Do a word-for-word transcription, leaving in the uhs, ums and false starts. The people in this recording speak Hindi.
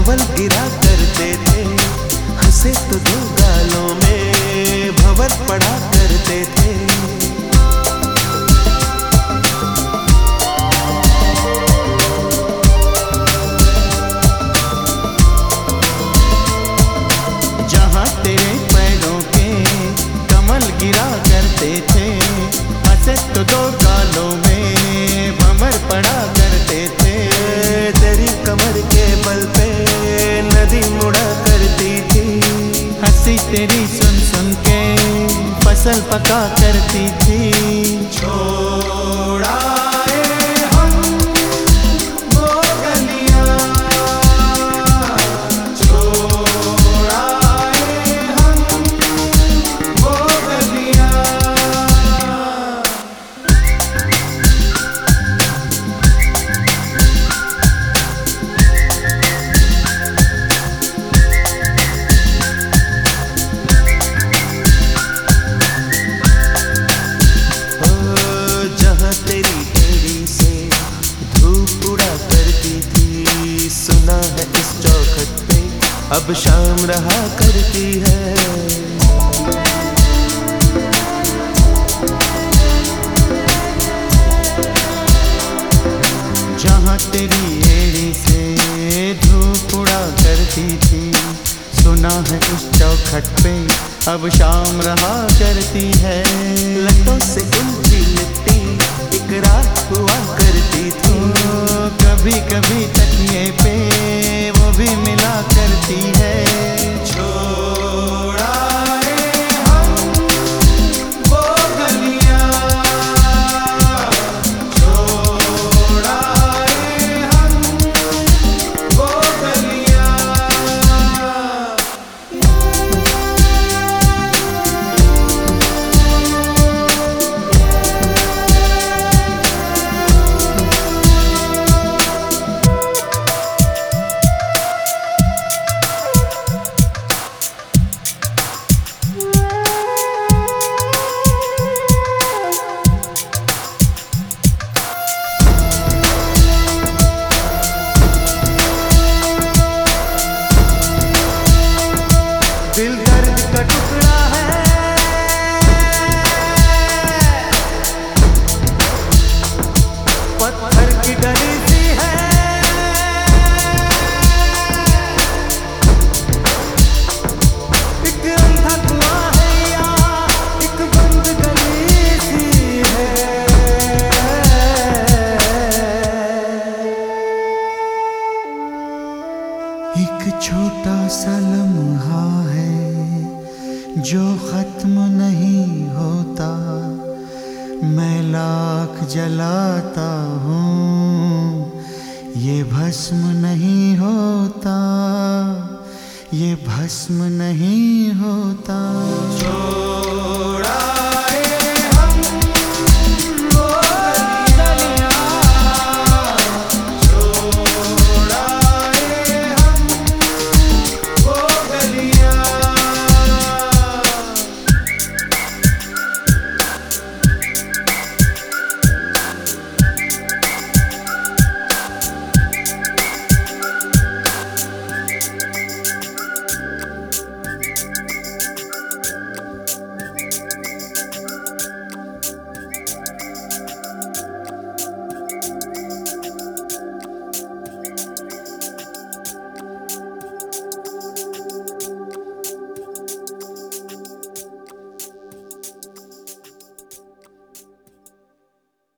कंवल गिरा करते थे, हंसे तो दो गालों में भंवर पड़ा करते थे। जहाँ तेरे पैरों के कमल गिरा करते थे, हंसे तो दो गालों में भंवर पड़ा करते थे। तेरी कमर के बल पे नदी मुड़ा करती थी, हंसी तेरी सुन सुन के फसल पका करती थी। छोड़ा अब शाम रहा करती है। जहाँ तेरी एड़ी से धूप उड़ा करती थी, सुना है उस चौखट पे अब शाम रहा करती है। लटों से उलझी मिट्टी एक रात हुआ करती थी, कभी कभी तकिए पे वो भी मिला करती है। छोड़ा रे हम वो गलियां, छोड़ा रे हम वो गलियां। दिल दर्द का टुकड़ा है, पत्थर की डली सी है। एक अंधा कुआं है या एक बंद गली सी है। एक छोटा सा लम्हा है जो खत्म नहीं होता, मैं लाख जलाता हूँ ये भस्म नहीं होता, ये भस्म नहीं होता।